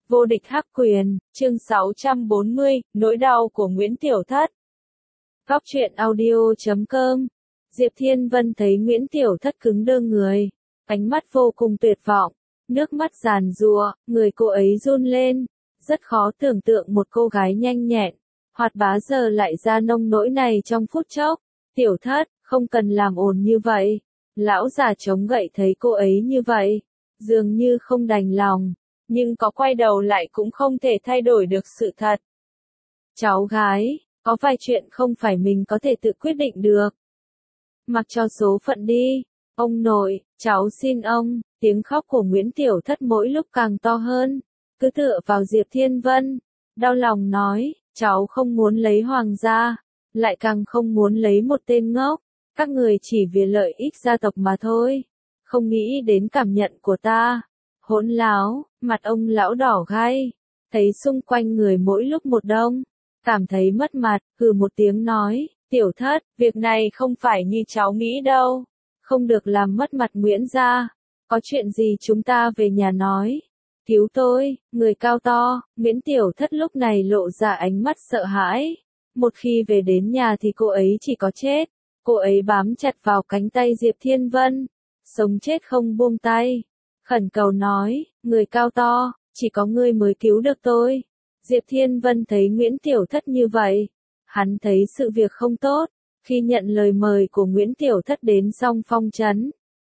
Vô địch hắc quyền, chương 640, nỗi đau của Nguyễn Tiểu Thất. Góc truyện audio.com. Diệp Thiên Vân thấy Nguyễn Tiểu Thất cứng đơ người, ánh mắt vô cùng tuyệt vọng, nước mắt giàn giụa, người cô ấy run lên, rất khó tưởng tượng một cô gái nhanh nhẹn, hoạt bá giờ lại ra nông nỗi này trong phút chốc. Tiểu Thất, không cần làm ồn như vậy. Lão già chống gậy thấy cô ấy như vậy, dường như không đành lòng, nhưng có quay đầu lại cũng không thể thay đổi được sự thật. Cháu gái, có vài chuyện không phải mình có thể tự quyết định được. Mặc cho số phận đi. Ông nội, cháu xin ông. Tiếng khóc của Nguyễn Tiểu Thất mỗi lúc càng to hơn, cứ tựa vào Diệp Thiên Vân, đau lòng nói, cháu không muốn lấy hoàng gia, lại càng không muốn lấy một tên ngốc. Các người chỉ vì lợi ích gia tộc mà thôi, không nghĩ đến cảm nhận của ta. Hỗn láo, mặt ông lão đỏ gai, thấy xung quanh người mỗi lúc một đông, cảm thấy mất mặt, hừ một tiếng nói, Tiểu Thất, việc này không phải như cháu nghĩ đâu, không được làm mất mặt Nguyễn gia, có chuyện gì chúng ta về nhà nói. Cứu tôi, người cao to. Nguyễn Tiểu Thất lúc này lộ ra ánh mắt sợ hãi, một khi về đến nhà thì cô ấy chỉ có chết. Cô ấy bám chặt vào cánh tay Diệp Thiên Vân, sống chết không buông tay, khẩn cầu nói, người cao to, chỉ có ngươi mới cứu được tôi. Diệp Thiên Vân thấy Nguyễn Tiểu Thất như vậy, hắn thấy sự việc không tốt, khi nhận lời mời của Nguyễn Tiểu Thất đến Song Phong trấn.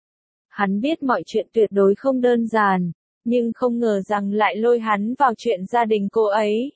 Hắn biết mọi chuyện tuyệt đối không đơn giản, nhưng không ngờ rằng lại lôi hắn vào chuyện gia đình cô ấy.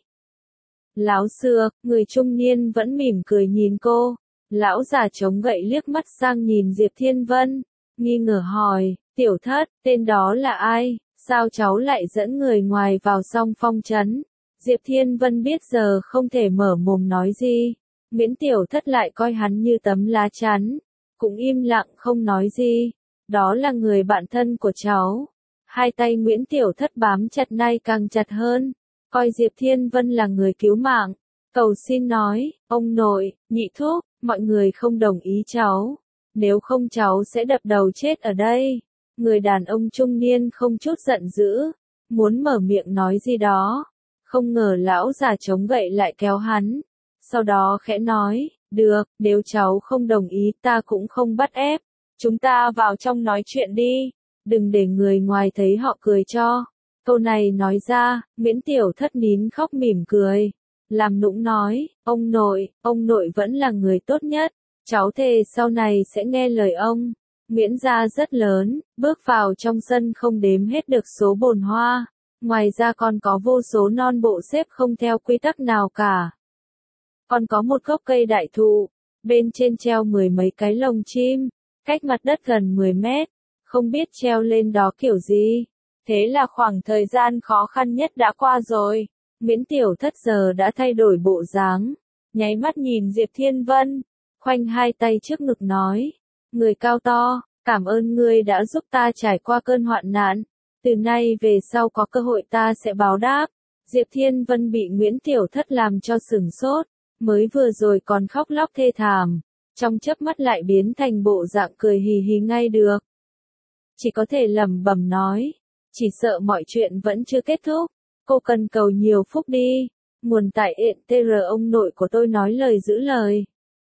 Láo xược, người trung niên vẫn mỉm cười nhìn cô. Lão già chống gậy liếc mắt sang nhìn Diệp Thiên Vân, nghi ngờ hỏi, Tiểu Thất, tên đó là ai, sao cháu lại dẫn người ngoài vào Song Phong trấn? Diệp Thiên Vân biết giờ không thể mở mồm nói gì, Nguyễn Tiểu Thất lại coi hắn như tấm lá chắn, cũng im lặng không nói gì, đó là người bạn thân của cháu. Hai tay Nguyễn Tiểu Thất bám chặt nay càng chặt hơn, coi Diệp Thiên Vân là người cứu mạng, cầu xin nói, ông nội, nhị thúc, mọi người không đồng ý cháu, nếu không cháu sẽ đập đầu chết ở đây. Người đàn ông trung niên không chút giận dữ, muốn mở miệng nói gì đó, không ngờ lão già chống gậy lại kéo hắn, sau đó khẽ nói, được, nếu cháu không đồng ý ta cũng không bắt ép, chúng ta vào trong nói chuyện đi, đừng để người ngoài thấy họ cười cho. Câu này nói ra, Nguyễn Tiểu Thất nín khóc mỉm cười, làm nũng nói, ông nội vẫn là người tốt nhất, cháu thề sau này sẽ nghe lời ông. Nguyễn gia rất lớn, bước vào trong sân không đếm hết được số bồn hoa, ngoài ra còn có vô số non bộ xếp không theo quy tắc nào cả. Còn có một gốc cây đại thụ, bên trên treo 10 mấy cái lồng chim, cách mặt đất gần 10 mét, không biết treo lên đó kiểu gì. Thế là khoảng thời gian khó khăn nhất đã qua rồi. Nguyễn Tiểu Thất giờ đã thay đổi bộ dáng, nháy mắt nhìn Diệp Thiên Vân, khoanh hai tay trước ngực nói, người cao to, cảm ơn ngươi đã giúp ta trải qua cơn hoạn nạn, từ nay về sau có cơ hội ta sẽ báo đáp. Diệp Thiên Vân bị Nguyễn Tiểu Thất làm cho sửng sốt, mới vừa rồi còn khóc lóc thê thảm, trong chớp mắt lại biến thành bộ dạng cười hì hì ngay được. Chỉ có thể lẩm bẩm nói, chỉ sợ mọi chuyện vẫn chưa kết thúc. Cô cần cầu nhiều phúc đi, nguồn tại ện tr ông nội của tôi nói lời giữ lời.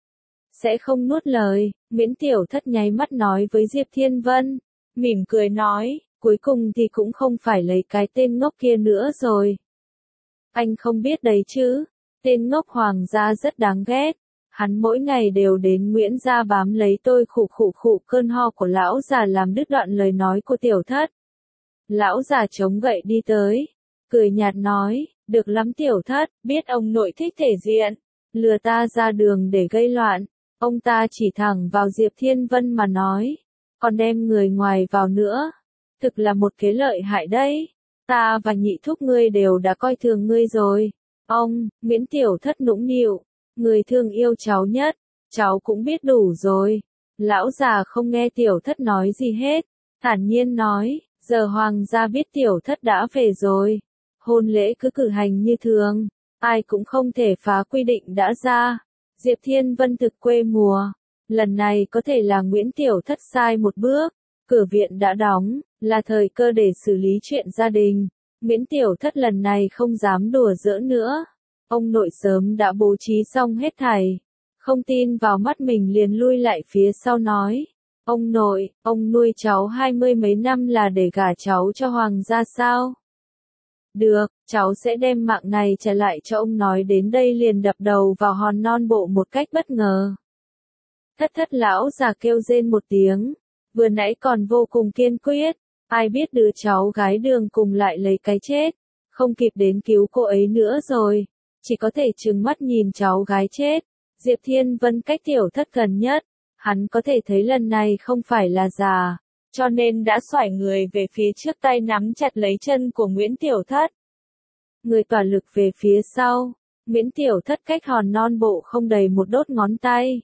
Sẽ không nuốt lời, Nguyễn Tiểu Thất nháy mắt nói với Diệp Thiên Vân, mỉm cười nói, cuối cùng thì cũng không phải lấy cái tên ngốc kia nữa rồi. Anh không biết đấy chứ, tên ngốc hoàng gia rất đáng ghét, hắn mỗi ngày đều đến Nguyễn gia bám lấy tôi khụ cơn ho của lão già làm đứt đoạn lời nói của Tiểu Thất. Lão già chống gậy đi tới, cười nhạt nói, được lắm Tiểu Thất, biết ông nội thích thể diện, lừa ta ra đường để gây loạn, ông ta chỉ thẳng vào Diệp Thiên Vân mà nói, còn đem người ngoài vào nữa, thực là một kế lợi hại đấy, ta và nhị thúc ngươi đều đã coi thường ngươi rồi. Ông, Nguyễn Tiểu Thất nũng nịu, người thương yêu cháu nhất, cháu cũng biết đủ rồi. Lão già không nghe Tiểu Thất nói gì hết, thản nhiên nói, giờ hoàng gia biết Tiểu Thất đã về rồi, hôn lễ cứ cử hành như thường, ai cũng không thể phá quy định đã ra. Diệp Thiên Vân thực quê mùa, lần này có thể là Nguyễn Tiểu Thất sai một bước, cửa viện đã đóng, là thời cơ để xử lý chuyện gia đình. Nguyễn Tiểu Thất lần này không dám đùa giỡn nữa. Ông nội sớm đã bố trí xong hết thảy. Không tin vào mắt mình liền lui lại phía sau nói. Ông nội, ông nuôi cháu 20 mấy năm là để gả cháu cho hoàng gia sao? Được, cháu sẽ đem mạng này trả lại cho ông. Nói đến đây liền đập đầu vào hòn non bộ một cách bất ngờ. Thất thất lão già kêu rên một tiếng. Vừa nãy còn vô cùng kiên quyết. Ai biết đứa cháu gái đường cùng lại lấy cái chết. Không kịp đến cứu cô ấy nữa rồi. Chỉ có thể trừng mắt nhìn cháu gái chết. Diệp Thiên Vân cách Tiểu Thất gần nhất. Hắn có thể thấy lần này không phải là già. Cho nên đã xoải người về phía trước, tay nắm chặt lấy chân của Nguyễn Tiểu Thất. Người toàn lực về phía sau. Nguyễn Tiểu Thất cách hòn non bộ không đầy một đốt ngón tay.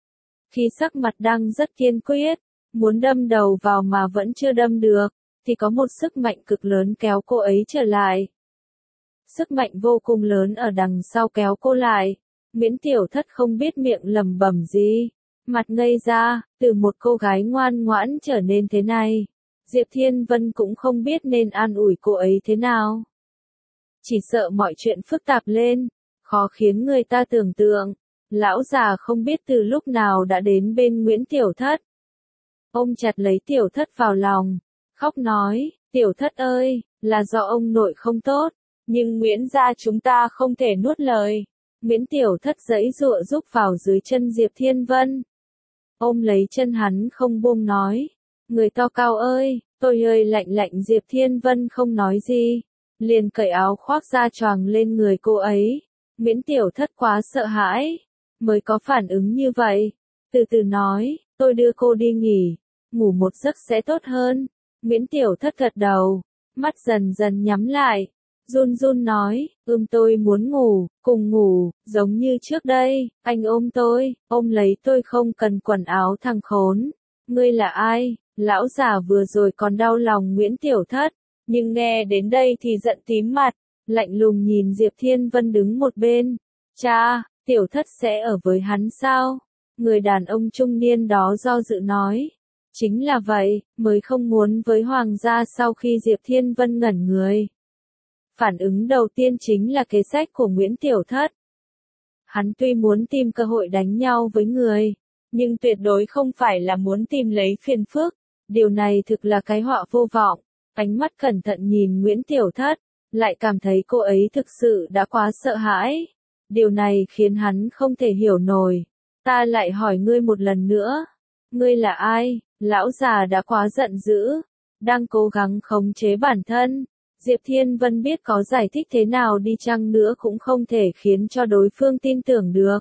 Khi sắc mặt đang rất kiên quyết, muốn đâm đầu vào mà vẫn chưa đâm được, thì có một sức mạnh cực lớn kéo cô ấy trở lại. Sức mạnh vô cùng lớn ở đằng sau kéo cô lại. Nguyễn Tiểu Thất không biết miệng lẩm bẩm gì, mặt ngây ra, từ một cô gái ngoan ngoãn trở nên thế này. Diệp Thiên Vân cũng không biết nên an ủi cô ấy thế nào. Chỉ sợ mọi chuyện phức tạp lên, khó khiến người ta tưởng tượng. Lão già không biết từ lúc nào đã đến bên Nguyễn Tiểu Thất. Ôm chặt lấy Tiểu Thất vào lòng, khóc nói, Tiểu Thất ơi, là do ông nội không tốt, nhưng Nguyễn gia chúng ta không thể nuốt lời. Nguyễn Tiểu Thất giãy giụa rúc vào dưới chân Diệp Thiên Vân. Ôm lấy chân hắn không buông nói, người to cao ơi, tôi ơi lạnh lạnh. Diệp Thiên Vân không nói gì, liền cởi áo khoác ra choàng lên người cô ấy. Nguyễn Tiểu Thất quá sợ hãi, mới có phản ứng như vậy. Từ từ nói, tôi đưa cô đi nghỉ, ngủ một giấc sẽ tốt hơn. Nguyễn Tiểu Thất gật đầu, mắt dần dần nhắm lại, run run nói, tôi muốn ngủ, cùng ngủ, giống như trước đây, anh ôm tôi, ôm lấy tôi không cần quần áo. Thằng khốn, ngươi là ai? Lão già vừa rồi còn đau lòng Nguyễn Tiểu Thất, nhưng nghe đến đây thì giận tím mặt, lạnh lùng nhìn Diệp Thiên Vân đứng một bên. Cha, Tiểu Thất sẽ ở với hắn sao? Người đàn ông trung niên đó do dự nói. Chính là vậy, mới không muốn với hoàng gia. Sau khi Diệp Thiên Vân ngẩn người, phản ứng đầu tiên chính là kế sách của Nguyễn Tiểu Thất. Hắn tuy muốn tìm cơ hội đánh nhau với người, nhưng tuyệt đối không phải là muốn tìm lấy phiền phức. Điều này thực là cái họa vô vọng. Ánh mắt cẩn thận nhìn Nguyễn Tiểu Thất, lại cảm thấy cô ấy thực sự đã quá sợ hãi. Điều này khiến hắn không thể hiểu nổi. Ta lại hỏi ngươi một lần nữa. Ngươi là ai? Lão già đã quá giận dữ, đang cố gắng khống chế bản thân. Diệp Thiên Vân biết có giải thích thế nào đi chăng nữa cũng không thể khiến cho đối phương tin tưởng được.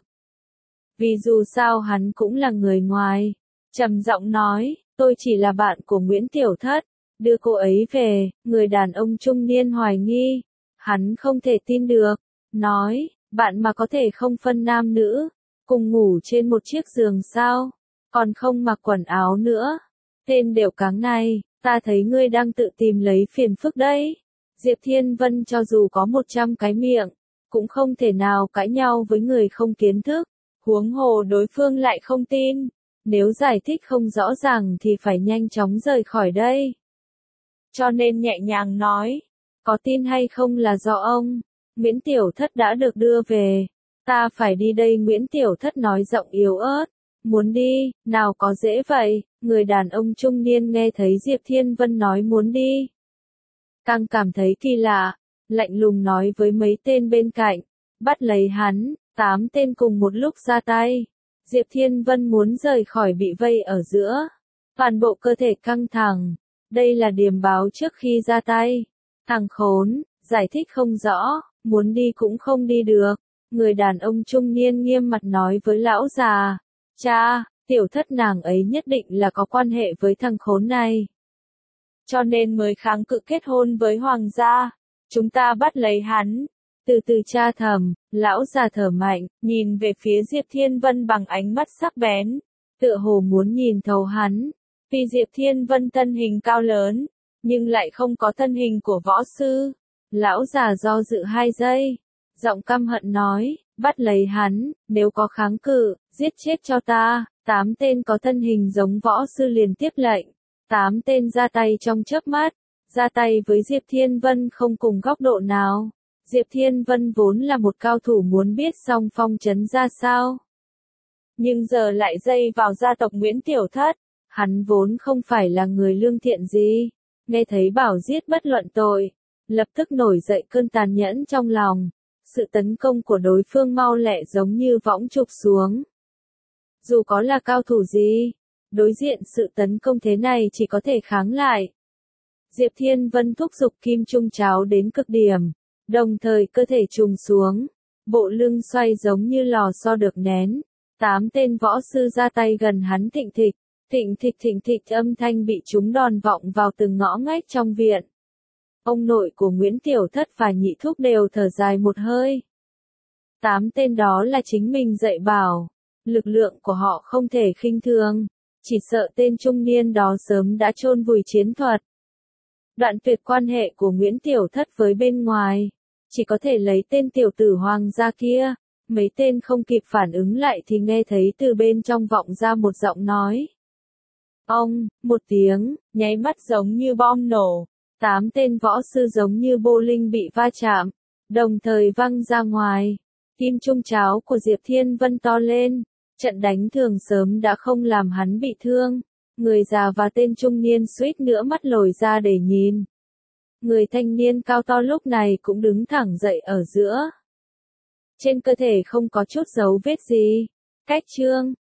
Vì dù sao hắn cũng là người ngoài. Trầm giọng nói, tôi chỉ là bạn của Nguyễn Tiểu Thất, đưa cô ấy về. Người đàn ông trung niên hoài nghi, hắn không thể tin được, nói, bạn mà có thể không phân nam nữ, cùng ngủ trên một chiếc giường sao, còn không mặc quần áo nữa. Tên đều cáng này, ta thấy ngươi đang tự tìm lấy phiền phức đấy. Diệp Thiên Vân cho dù có 100 cái miệng, cũng không thể nào cãi nhau với người không kiến thức, huống hồ đối phương lại không tin. Nếu giải thích không rõ ràng thì phải nhanh chóng rời khỏi đây. Cho nên nhẹ nhàng nói, có tin hay không là do ông. Nguyễn Tiểu Thất đã được đưa về, ta phải đi đây. Nguyễn Tiểu Thất nói giọng yếu ớt, muốn đi, nào có dễ vậy. Người đàn ông trung niên nghe thấy Diệp Thiên Vân nói muốn đi, càng cảm thấy kỳ lạ, lạnh lùng nói với mấy tên bên cạnh, bắt lấy hắn. 8 tên cùng một lúc ra tay. Diệp Thiên Vân muốn rời khỏi bị vây ở giữa, toàn bộ cơ thể căng thẳng. Đây là điềm báo trước khi ra tay. Thằng khốn, giải thích không rõ, muốn đi cũng không đi được. Người đàn ông trung niên nghiêm mặt nói với lão già, cha, Tiểu Thất nàng ấy nhất định là có quan hệ với thằng khốn này, cho nên mới kháng cự kết hôn với hoàng gia. Chúng ta bắt lấy hắn. Từ từ tra thầm, lão già thở mạnh, nhìn về phía Diệp Thiên Vân bằng ánh mắt sắc bén, tựa hồ muốn nhìn thấu hắn. Vì Diệp Thiên Vân thân hình cao lớn, nhưng lại không có thân hình của võ sư. Lão già do dự 2 giây, giọng căm hận nói, bắt lấy hắn, nếu có kháng cự, giết chết cho ta. 8 tên có thân hình giống võ sư liền tiếp lệnh. 8 tên ra tay trong chớp mắt, ra tay với Diệp Thiên Vân không cùng góc độ nào. Diệp Thiên Vân vốn là một cao thủ muốn biết song phong trấn ra sao. Nhưng giờ lại dây vào gia tộc Nguyễn Tiểu Thất, hắn vốn không phải là người lương thiện gì. Nghe thấy bảo giết bất luận tội, lập tức nổi dậy cơn tàn nhẫn trong lòng. Sự tấn công của đối phương mau lẹ giống như võng chụp xuống. Dù có là cao thủ gì, đối diện sự tấn công thế này chỉ có thể kháng lại. Diệp Thiên Vân thúc giục kim trung cháo đến cực điểm, đồng thời cơ thể trùng xuống, bộ lưng xoay giống như lò xo được nén. 8 tên võ sư ra tay gần hắn thịnh thịch âm thanh bị chúng đòn vọng vào từng ngõ ngách trong viện. Ông nội của Nguyễn Tiểu Thất và nhị thúc đều thở dài một hơi. 8 tên đó là chính mình dạy bảo, lực lượng của họ không thể khinh thường, chỉ sợ tên trung niên đó sớm đã chôn vùi chiến thuật. Đoạn tuyệt quan hệ của Nguyễn Tiểu Thất với bên ngoài, chỉ có thể lấy tên tiểu tử hoàng gia kia. Mấy tên không kịp phản ứng lại thì nghe thấy từ bên trong vọng ra một giọng nói. Ông, một tiếng, nháy mắt giống như bom nổ. 8 tên võ sư giống như bô linh bị va chạm, đồng thời văng ra ngoài. Kim trung cháo của Diệp Thiên Vân to lên, trận đánh thường sớm đã không làm hắn bị thương. Người già và tên trung niên suýt nữa mắt lồi ra để nhìn. Người thanh niên cao to lúc này cũng đứng thẳng dậy ở giữa. Trên cơ thể không có chút dấu vết gì. Cách chương